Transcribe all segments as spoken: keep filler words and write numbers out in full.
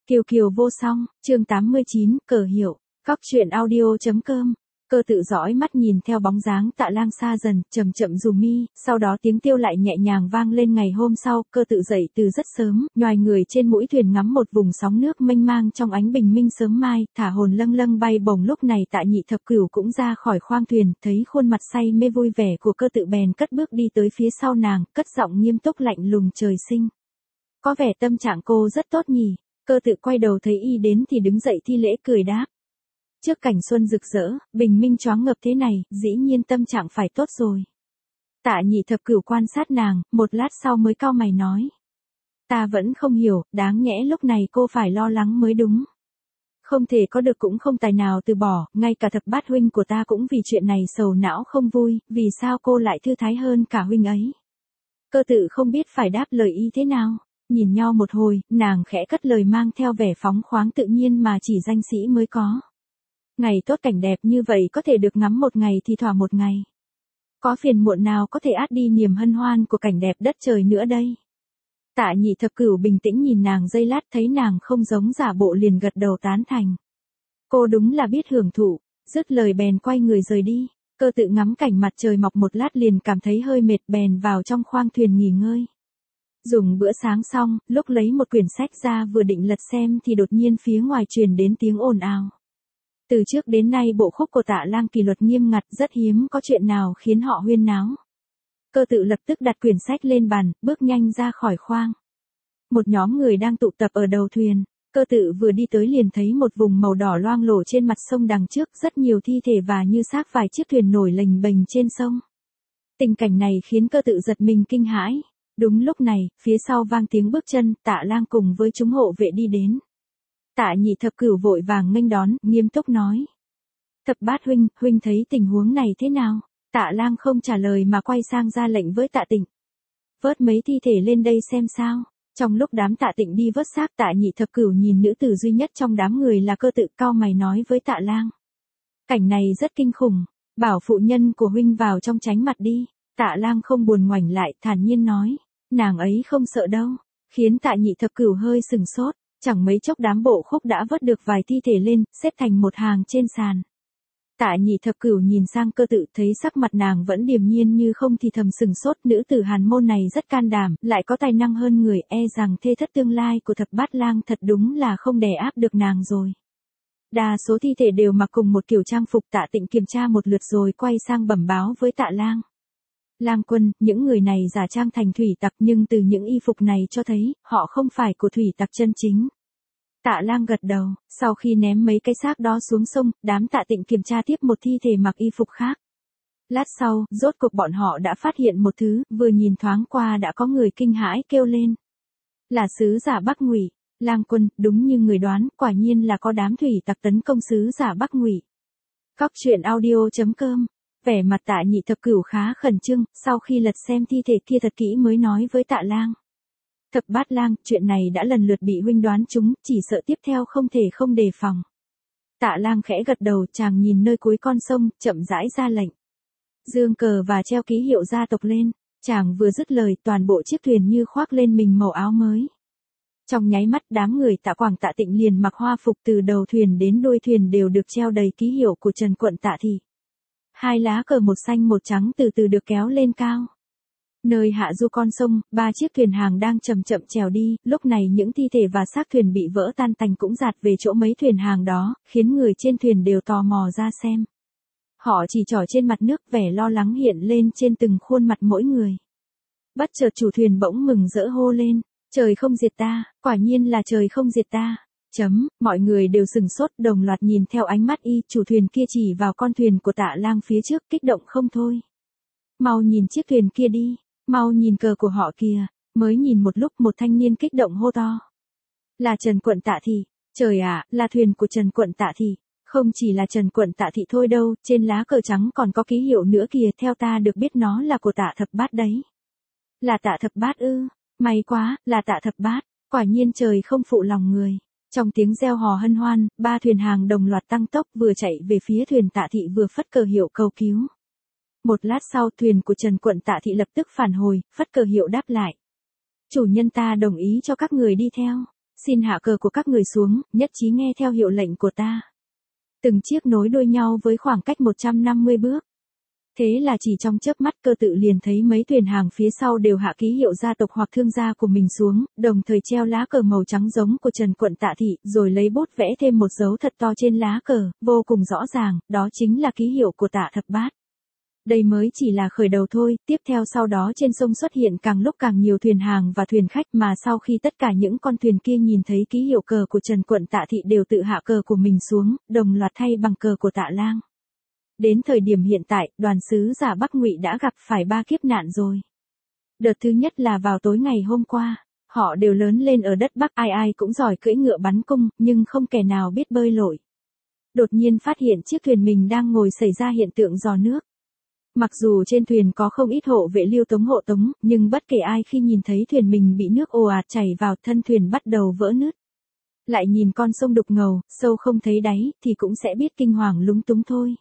Kiều Kiều vô song, chương tám mươi chín, cờ hiệu, Cóc truyện audio.com. Cơ tự dõi mắt nhìn theo bóng dáng Tạ Lang xa dần, chậm chậm rù mi, sau đó tiếng tiêu lại nhẹ nhàng vang lên. Ngày hôm sau, cơ tự dậy từ rất sớm, nhoài người trên mũi thuyền ngắm một vùng sóng nước mênh mang trong ánh bình minh sớm mai, thả hồn lâng lâng bay bổng. Lúc này Tạ Nhị Thập Cửu cũng ra khỏi khoang thuyền, thấy khuôn mặt say mê vui vẻ của cơ tự bèn cất bước đi tới phía sau nàng, cất giọng nghiêm túc lạnh lùng: trời sinh. Có vẻ tâm trạng cô rất tốt nhỉ. Cơ tự quay đầu thấy y đến thì đứng dậy thi lễ cười đáp. Trước cảnh xuân rực rỡ, bình minh choáng ngợp thế này, dĩ nhiên tâm trạng phải tốt rồi. Tạ Nhị Thập Cửu quan sát nàng, một lát sau mới cau mày nói. Ta vẫn không hiểu, đáng nhẽ lúc này cô phải lo lắng mới đúng. Không thể có được cũng không tài nào từ bỏ, ngay cả thập bát huynh của ta cũng vì chuyện này sầu não không vui, vì sao cô lại thư thái hơn cả huynh ấy. Cơ tự không biết phải đáp lời y thế nào. Nhìn nhau một hồi, nàng khẽ cất lời mang theo vẻ phóng khoáng tự nhiên mà chỉ danh sĩ mới có. Ngày tốt cảnh đẹp như vậy có thể được ngắm một ngày thì thỏa một ngày. Có phiền muộn nào có thể át đi niềm hân hoan của cảnh đẹp đất trời nữa đây. Tạ Nhị Thập Cửu bình tĩnh nhìn nàng giây lát, thấy nàng không giống giả bộ liền gật đầu tán thành. Cô đúng là biết hưởng thụ, dứt lời bèn quay người rời đi. Cơ tự ngắm cảnh mặt trời mọc một lát liền cảm thấy hơi mệt, bèn vào trong khoang thuyền nghỉ ngơi. Dùng bữa sáng xong, lúc lấy một quyển sách ra vừa định lật xem thì đột nhiên phía ngoài truyền đến tiếng ồn ào. Từ trước đến nay bộ khúc của Tạ Lang kỷ luật nghiêm ngặt, rất hiếm có chuyện nào khiến họ huyên náo. Cơ tự lập tức đặt quyển sách lên bàn, bước nhanh ra khỏi khoang. Một nhóm người đang tụ tập ở đầu thuyền. Cơ tự vừa đi tới liền thấy một vùng màu đỏ loang lổ trên mặt sông đằng trước, rất nhiều thi thể và như xác vài chiếc thuyền nổi lềnh bềnh trên sông. Tình cảnh này khiến cơ tự giật mình kinh hãi. Đúng lúc này, phía sau vang tiếng bước chân, Tạ Lang cùng với chúng hộ vệ đi đến. Tạ Nhị Thập Cửu vội vàng nghênh đón, nghiêm túc nói. Thập bát huynh, huynh thấy tình huống này thế nào? Tạ Lang không trả lời mà quay sang ra lệnh với Tạ Tịnh. Vớt mấy thi thể lên đây xem sao. Trong lúc đám Tạ Tịnh đi vớt xác, Tạ Nhị Thập Cửu nhìn nữ tử duy nhất trong đám người là cơ tự, cau mày nói với Tạ Lang. Cảnh này rất kinh khủng, bảo phụ nhân của huynh vào trong tránh mặt đi. Tạ Lang không buồn ngoảnh lại, thản nhiên nói. Nàng ấy không sợ đâu, khiến Tạ Nhị Thập Cửu hơi sừng sốt, chẳng mấy chốc đám bộ khúc đã vớt được vài thi thể lên, xếp thành một hàng trên sàn. Tạ Nhị Thập Cửu nhìn sang cơ tự, thấy sắc mặt nàng vẫn điềm nhiên như không thì thầm sừng sốt, nữ tử Hàn môn này rất can đảm, lại có tài năng hơn người, e rằng thê thất tương lai của thập bát lang thật đúng là không đè áp được nàng rồi. Đa số thi thể đều mặc cùng một kiểu trang phục. Tạ Tịnh kiểm tra một lượt rồi quay sang bẩm báo với Tạ Lang. Lang quân, những người này giả trang thành thủy tặc nhưng từ những y phục này cho thấy, họ không phải của thủy tặc chân chính. Tạ Lang gật đầu, sau khi ném mấy cái xác đó xuống sông, đám Tạ Tịnh kiểm tra tiếp một thi thể mặc y phục khác. Lát sau, rốt cuộc bọn họ đã phát hiện một thứ, vừa nhìn thoáng qua đã có người kinh hãi kêu lên. Là sứ giả Bắc Ngụy. Lang quân, đúng như người đoán, quả nhiên là có đám thủy tặc tấn công sứ giả Bắc Ngụy. Cóc truyện audio.com. Vẻ mặt Tạ Nhị Thập Cửu khá khẩn trương, sau khi lật xem thi thể kia thật kỹ mới nói với Tạ Lang. Thập bát lang, chuyện này đã lần lượt bị huynh đoán trúng, chỉ sợ tiếp theo không thể không đề phòng. Tạ Lang khẽ gật đầu, chàng nhìn nơi cuối con sông, chậm rãi ra lệnh. Dương cờ và treo ký hiệu gia tộc lên. Chàng vừa dứt lời, toàn bộ chiếc thuyền như khoác lên mình màu áo mới. Trong nháy mắt, đám người Tạ Quảng Tạ Tịnh liền mặc hoa phục, từ đầu thuyền đến đuôi thuyền đều được treo đầy ký hiệu của Trần quận Tạ Thị. Hai lá cờ một xanh một trắng từ từ được kéo lên cao. Nơi hạ du con sông, ba chiếc thuyền hàng đang chậm chậm trèo đi, lúc này những thi thể và xác thuyền bị vỡ tan tành cũng dạt về chỗ mấy thuyền hàng đó, khiến người trên thuyền đều tò mò ra xem. Họ chỉ trỏ trên mặt nước, vẻ lo lắng hiện lên trên từng khuôn mặt mỗi người. Bất chợt chủ thuyền bỗng mừng rỡ hô lên, trời không diệt ta, quả nhiên là trời không diệt ta. Chấm, mọi người đều sừng sốt, đồng loạt nhìn theo ánh mắt y. Chủ thuyền kia chỉ vào con thuyền của Tạ Lang phía trước, kích động không thôi. Mau nhìn chiếc thuyền kia đi, mau nhìn cờ của họ kìa. Mới nhìn một lúc, một thanh niên kích động hô to. Là Trần quận Tạ Thị, trời ạ, là thuyền của Trần quận Tạ Thị. Không chỉ là Trần quận Tạ Thị thôi đâu, trên lá cờ trắng còn có ký hiệu nữa kìa, theo ta được biết nó là của Tạ Thập Bát đấy. Là Tạ Thập Bát ư? May quá, là Tạ Thập Bát, quả nhiên trời không phụ lòng người. Trong tiếng reo hò hân hoan, ba thuyền hàng đồng loạt tăng tốc, vừa chạy về phía thuyền Tạ Thị vừa phất cờ hiệu cầu cứu. Một lát sau, thuyền của Trần quận Tạ Thị lập tức phản hồi, phất cờ hiệu đáp lại. Chủ nhân ta đồng ý cho các người đi theo. Xin hạ cờ của các người xuống, nhất trí nghe theo hiệu lệnh của ta. Từng chiếc nối đuôi nhau với khoảng cách một trăm năm mươi bước. Thế là chỉ trong chớp mắt Cơ Tự liền thấy mấy thuyền hàng phía sau đều hạ ký hiệu gia tộc hoặc thương gia của mình xuống, đồng thời treo lá cờ màu trắng giống của Trần Quận Tạ Thị, rồi lấy bút vẽ thêm một dấu thật to trên lá cờ, vô cùng rõ ràng, đó chính là ký hiệu của Tạ Thập Bát. Đây mới chỉ là khởi đầu thôi, tiếp theo sau đó trên sông xuất hiện càng lúc càng nhiều thuyền hàng và thuyền khách, mà sau khi tất cả những con thuyền kia nhìn thấy ký hiệu cờ của Trần Quận Tạ Thị đều tự hạ cờ của mình xuống, đồng loạt thay bằng cờ của Tạ Lang. Đến thời điểm hiện tại, đoàn sứ giả Bắc Ngụy đã gặp phải ba kiếp nạn rồi. Đợt thứ nhất là vào tối ngày hôm qua, họ đều lớn lên ở đất Bắc, ai ai cũng giỏi cưỡi ngựa bắn cung, nhưng không kẻ nào biết bơi lội. Đột nhiên phát hiện chiếc thuyền mình đang ngồi xảy ra hiện tượng rò nước. Mặc dù trên thuyền có không ít hộ vệ Liêu Tống hộ tống, nhưng bất kể ai khi nhìn thấy thuyền mình bị nước ồ ạt chảy vào, thân thuyền bắt đầu vỡ nứt. Lại nhìn con sông đục ngầu, sâu không thấy đáy, thì cũng sẽ biết kinh hoàng lúng túng thôi.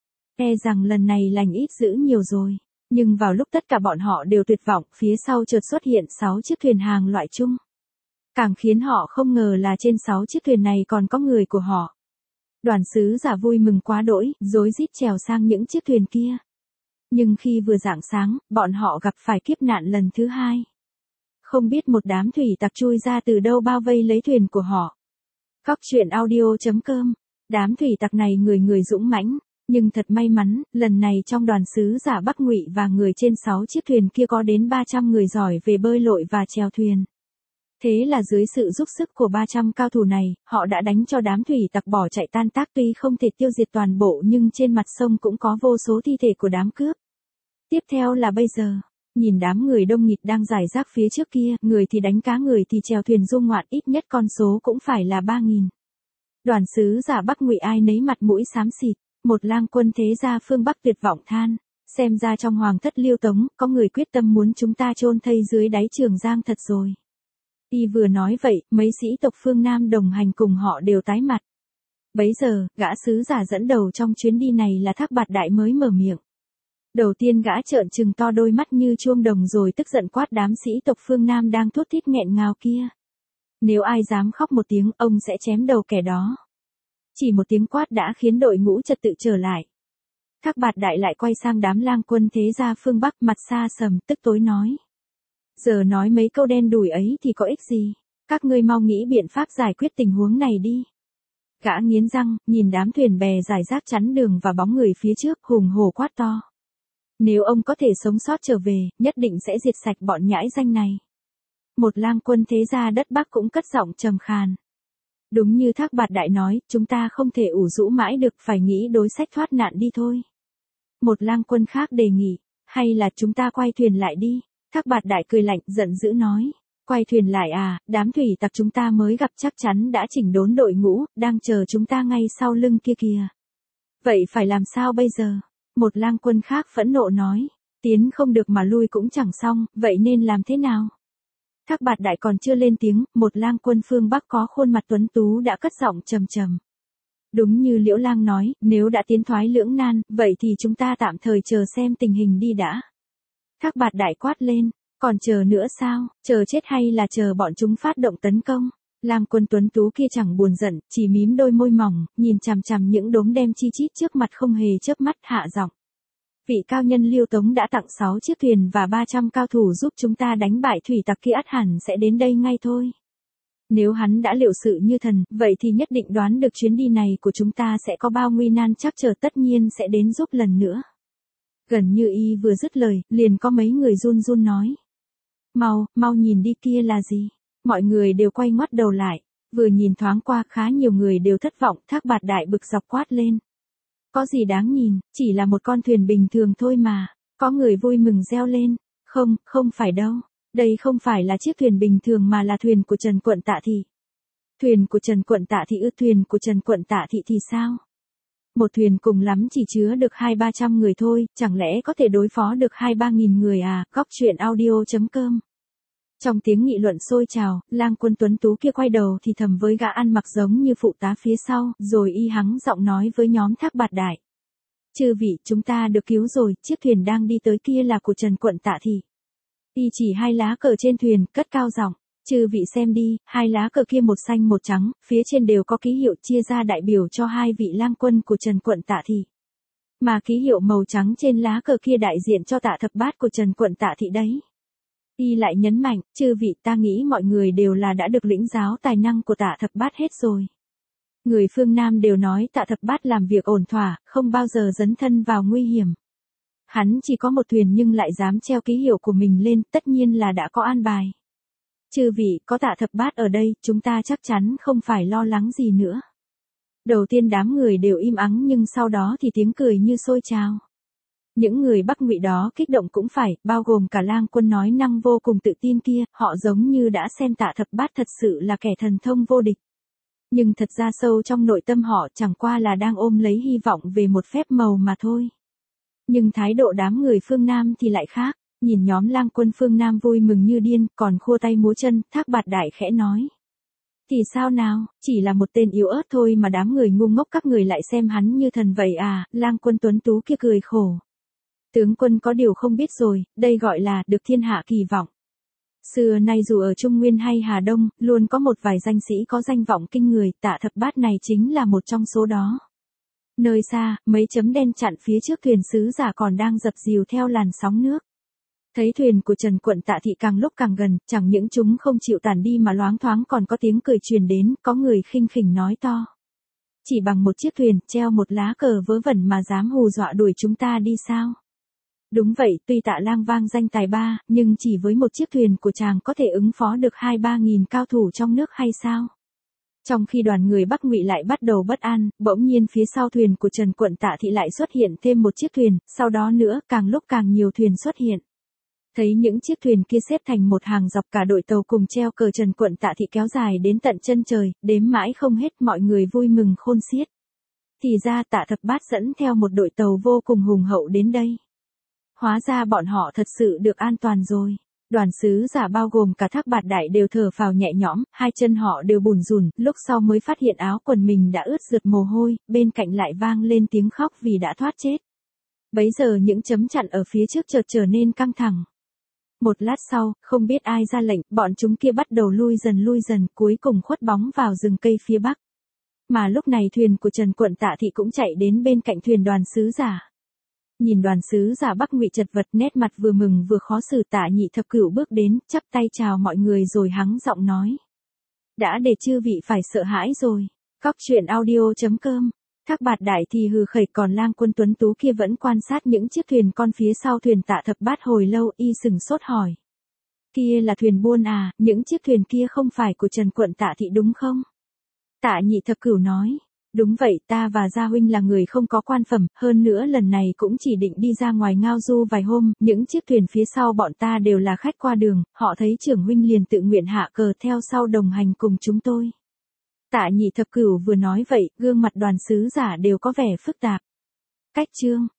E rằng lần này lành ít dữ nhiều rồi. Nhưng vào lúc tất cả bọn họ đều tuyệt vọng, phía sau chợt xuất hiện sáu chiếc thuyền hàng loại chung. Càng khiến họ không ngờ là trên sáu chiếc thuyền này còn có người của họ. Đoàn sứ giả vui mừng quá đỗi, rối rít trèo sang những chiếc thuyền kia. Nhưng khi vừa rạng sáng, bọn họ gặp phải kiếp nạn lần thứ hai. Không biết một đám thủy tặc chui ra từ đâu bao vây lấy thuyền của họ. Góc truyện audio chấm com. Đám thủy tặc này người người dũng mãnh. Nhưng thật may mắn, lần này trong đoàn sứ giả Bắc Ngụy và người trên sáu chiếc thuyền kia có đến ba trăm người giỏi về bơi lội và chèo thuyền. Thế là dưới sự giúp sức của ba trăm cao thủ này, họ đã đánh cho đám thủy tặc bỏ chạy tan tác, tuy không thể tiêu diệt toàn bộ nhưng trên mặt sông cũng có vô số thi thể của đám cướp. Tiếp theo là bây giờ, nhìn đám người đông nghịt đang rải rác phía trước kia, người thì đánh cá, người thì chèo thuyền du ngoạn, ít nhất con số cũng phải là ba nghìn. Đoàn sứ giả Bắc Ngụy ai nấy mặt mũi xám xịt. Một lang quân thế gia phương Bắc tuyệt vọng than, xem ra trong hoàng thất Liêu Tống, có người quyết tâm muốn chúng ta chôn thây dưới đáy Trường Giang thật rồi. Y vừa nói vậy, mấy sĩ tộc phương Nam đồng hành cùng họ đều tái mặt. Bấy giờ, gã sứ giả dẫn đầu trong chuyến đi này là Thác Bạt Đại mới mở miệng. Đầu tiên gã trợn trừng to đôi mắt như chuông đồng rồi tức giận quát đám sĩ tộc phương Nam đang thốt thít nghẹn ngào kia. Nếu ai dám khóc một tiếng, ông sẽ chém đầu kẻ đó. Chỉ một tiếng quát đã khiến đội ngũ trật tự trở lại. Thác Bạt Đại lại quay sang đám lang quân thế gia phương Bắc, mặt xa sầm, tức tối nói. Giờ nói mấy câu đen đủi ấy thì có ích gì, các ngươi mau nghĩ biện pháp giải quyết tình huống này đi. Gã nghiến răng, nhìn đám thuyền bè rải rác chắn đường và bóng người phía trước, hùng hổ quát to. Nếu ông có thể sống sót trở về, nhất định sẽ diệt sạch bọn nhãi danh này. Một lang quân thế gia đất Bắc cũng cất giọng trầm khàn. Đúng như Thác Bạt Đại nói, chúng ta không thể ủ rũ mãi được, phải nghĩ đối sách thoát nạn đi thôi. Một lang quân khác đề nghị, hay là chúng ta quay thuyền lại đi. Thác Bạt Đại cười lạnh, giận dữ nói, quay thuyền lại à, đám thủy tặc chúng ta mới gặp chắc chắn đã chỉnh đốn đội ngũ, đang chờ chúng ta ngay sau lưng kia kìa. Vậy phải làm sao bây giờ? Một lang quân khác phẫn nộ nói, tiến không được mà lui cũng chẳng xong, vậy nên làm thế nào? Thác Bạt Đại còn chưa lên tiếng, một lang quân phương Bắc có khuôn mặt tuấn tú đã cất giọng trầm trầm. Đúng như Liễu Lang nói, nếu đã tiến thoái lưỡng nan, vậy thì chúng ta tạm thời chờ xem tình hình đi đã. Thác Bạt Đại quát lên, còn chờ nữa sao, chờ chết hay là chờ bọn chúng phát động tấn công? Lang quân tuấn tú kia chẳng buồn giận, chỉ mím đôi môi mỏng, nhìn chằm chằm những đốm đen chi chít trước mặt không hề chớp mắt, hạ giọng. Vị cao nhân Liêu Tống đã tặng sáu chiếc thuyền và ba trăm cao thủ giúp chúng ta đánh bại thủy tặc kia, ắt hẳn sẽ đến đây ngay thôi. Nếu hắn đã liệu sự như thần, vậy thì nhất định đoán được chuyến đi này của chúng ta sẽ có bao nguy nan trắc trở, tất nhiên sẽ đến giúp lần nữa. Gần như y vừa dứt lời, liền có mấy người run run nói. Mau, mau nhìn đi, kia là gì? Mọi người đều quay ngoắt đầu lại, vừa nhìn thoáng qua khá nhiều người đều thất vọng. Thác Bạt Đại bực dọc quát lên. Có gì đáng nhìn, chỉ là một con thuyền bình thường thôi mà. Có người vui mừng reo lên. Không, không phải đâu. Đây không phải là chiếc thuyền bình thường mà là thuyền của Trần Quận Tạ Thị. Thuyền của Trần Quận Tạ Thị ư? Thuyền của Trần Quận Tạ Thị thì sao? Một thuyền cùng lắm chỉ chứa được hai ba trăm người thôi, chẳng lẽ có thể đối phó được hai ba nghìn người à? Góc truyện audio chấm com. Trong tiếng nghị luận sôi trào, lang quân tuấn tú kia quay đầu thì thầm với gã ăn mặc giống như phụ tá phía sau, rồi y hắng giọng nói với nhóm Thác Bạt Đại. Chư vị, chúng ta được cứu rồi, chiếc thuyền đang đi tới kia là của Trần Quận Tạ Thị. Y chỉ hai lá cờ trên thuyền, cất cao giọng. Chư vị xem đi, hai lá cờ kia một xanh một trắng, phía trên đều có ký hiệu chia ra đại biểu cho hai vị lang quân của Trần quận Tạ Thị. Mà ký hiệu màu trắng trên lá cờ kia đại diện cho Tạ Thập Bát của Trần quận Tạ Thị đấy. Y lại nhấn mạnh, chư vị ta nghĩ mọi người đều là đã được lĩnh giáo tài năng của Tạ Thập Bát hết rồi. Người phương Nam đều nói Tạ Thập Bát làm việc ổn thỏa, không bao giờ dấn thân vào nguy hiểm. Hắn chỉ có một thuyền nhưng lại dám treo ký hiệu của mình lên, tất nhiên là đã có an bài. Chư vị, có Tạ Thập Bát ở đây, chúng ta chắc chắn không phải lo lắng gì nữa. Đầu tiên đám người đều im ắng nhưng sau đó thì tiếng cười như sôi trào. Những người Bắc Ngụy đó kích động cũng phải, bao gồm cả lang quân nói năng vô cùng tự tin kia, họ giống như đã xem Tạ Thập Bát thật sự là kẻ thần thông vô địch. Nhưng thật ra sâu trong nội tâm họ chẳng qua là đang ôm lấy hy vọng về một phép màu mà thôi. Nhưng thái độ đám người phương Nam thì lại khác, nhìn nhóm lang quân phương Nam vui mừng như điên, còn khua tay múa chân, Thác Bạt Đại khẽ nói. Thì sao nào, chỉ là một tên yếu ớt thôi mà đám người ngu ngốc các người lại xem hắn như thần vậy à, lang quân tuấn tú kia cười khổ. Tướng quân có điều không biết rồi, đây gọi là được thiên hạ kỳ vọng. Xưa nay dù ở Trung Nguyên hay Hà Đông, luôn có một vài danh sĩ có danh vọng kinh người, Tạ Thập Bát này chính là một trong số đó. Nơi xa, mấy chấm đen chặn phía trước thuyền sứ giả còn đang dập dìu theo làn sóng nước. Thấy thuyền của Trần quận Tạ Thị càng lúc càng gần, chẳng những chúng không chịu tản đi mà loáng thoáng còn có tiếng cười truyền đến, có người khinh khỉnh nói to. Chỉ bằng một chiếc thuyền, treo một lá cờ vớ vẩn mà dám hù dọa đuổi chúng ta đi sao? Đúng vậy, tuy Tạ Lang vang danh tài ba, nhưng chỉ với một chiếc thuyền của chàng có thể ứng phó được hai ba nghìn cao thủ trong nước hay sao? Trong khi đoàn người Bắc Ngụy lại bắt đầu bất an, bỗng nhiên phía sau thuyền của Trần quận Tạ Thị lại xuất hiện thêm một chiếc thuyền, sau đó nữa, càng lúc càng nhiều thuyền xuất hiện. Thấy những chiếc thuyền kia xếp thành một hàng dọc cả đội tàu cùng treo cờ Trần quận Tạ Thị kéo dài đến tận chân trời, đếm mãi không hết, mọi người vui mừng khôn xiết. Thì ra Tạ Thập Bát dẫn theo một đội tàu vô cùng hùng hậu đến đây. Hóa ra bọn họ thật sự được an toàn rồi. Đoàn sứ giả bao gồm cả Thác Bạt Đại đều thở phào nhẹ nhõm, hai chân họ đều bủn rủn, lúc sau mới phát hiện áo quần mình đã ướt rượt mồ hôi, bên cạnh lại vang lên tiếng khóc vì đã thoát chết. Bấy giờ những chấm chặn ở phía trước chợt trở nên căng thẳng. Một lát sau, không biết ai ra lệnh, bọn chúng kia bắt đầu lui dần lui dần, cuối cùng khuất bóng vào rừng cây phía bắc. Mà lúc này thuyền của Trần quận Tạ Thị cũng chạy đến bên cạnh thuyền đoàn sứ giả. Nhìn đoàn sứ giả Bắc Ngụy chật vật, nét mặt vừa mừng vừa khó xử, Tạ Nhị Thập Cửu bước đến, chắp tay chào mọi người rồi hắng giọng nói. Đã để chư vị phải sợ hãi rồi. Cóc truyện audio chấm com. Thác Bạt Đại thì hừ khẩy, còn lang quân tuấn tú kia vẫn quan sát những chiếc thuyền con phía sau thuyền Tạ Thập Bát hồi lâu, y sừng sốt hỏi. Kia là thuyền buôn à, những chiếc thuyền kia không phải của Trần quận Tạ Thị đúng không? Tạ Nhị Thập Cửu nói. Đúng vậy, ta và Gia huynh là người không có quan phẩm, hơn nữa lần này cũng chỉ định đi ra ngoài ngao du vài hôm, những chiếc thuyền phía sau bọn ta đều là khách qua đường, họ thấy trưởng huynh liền tự nguyện hạ cờ theo sau đồng hành cùng chúng tôi. Tạ Nhị Thập Cửu vừa nói vậy, gương mặt đoàn sứ giả đều có vẻ phức tạp. Cách chương